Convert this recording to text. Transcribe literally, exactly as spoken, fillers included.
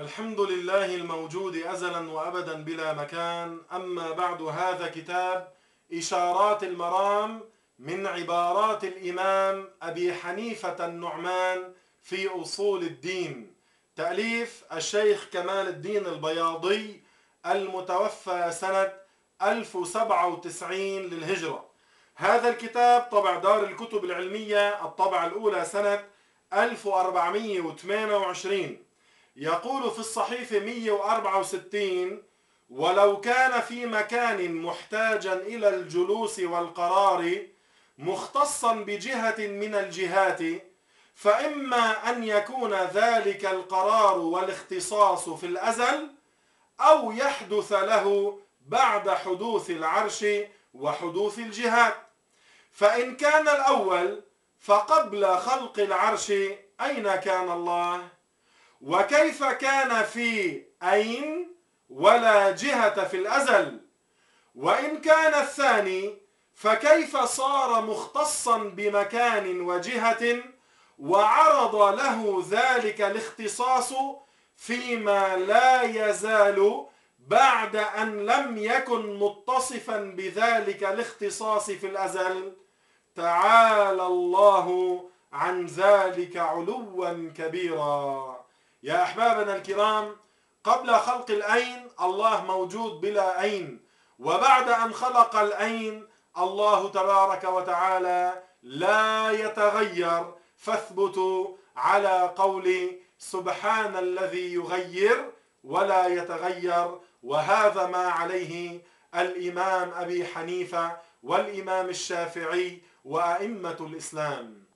الحمد لله الموجود أزلا وأبدا بلا مكان. أما بعد، هذا كتاب إشارات المرام من عبارات الإمام أبي حنيفة النعمان في أصول الدين، تأليف الشيخ كمال الدين البياضي، المتوفى سنة ألف وسبعة وتسعين للهجرة. هذا الكتاب طبع دار الكتب العلمية، الطبعة الأولى سنة ألف وأربعمئة وثمانية وعشرين. يقول في الصحيفة مئة وأربعة وستين: ولو كان في مكان محتاجا إلى الجلوس والقرار مختصا بجهة من الجهات، فإما أن يكون ذلك القرار والاختصاص في الأزل، أو يحدث له بعد حدوث العرش وحدوث الجهات. فإن كان الأول فقبل خلق العرش أين كان الله؟ وكيف كان في أين ولا جهة في الأزل؟ وإن كان الثاني فكيف صار مختصا بمكان وجهة وعرض له ذلك الاختصاص فيما لا يزال بعد أن لم يكن متصفا بذلك الاختصاص في الأزل؟ تعالى الله عن ذلك علوا كبيرا. يا أحبابنا الكرام، قبل خلق الأين الله موجود بلا أين، وبعد أن خلق الأين الله تبارك وتعالى لا يتغير، فاثبتوا على قول سبحان الذي يغير ولا يتغير. وهذا ما عليه الإمام أبي حنيفة والإمام الشافعي وأئمة الإسلام.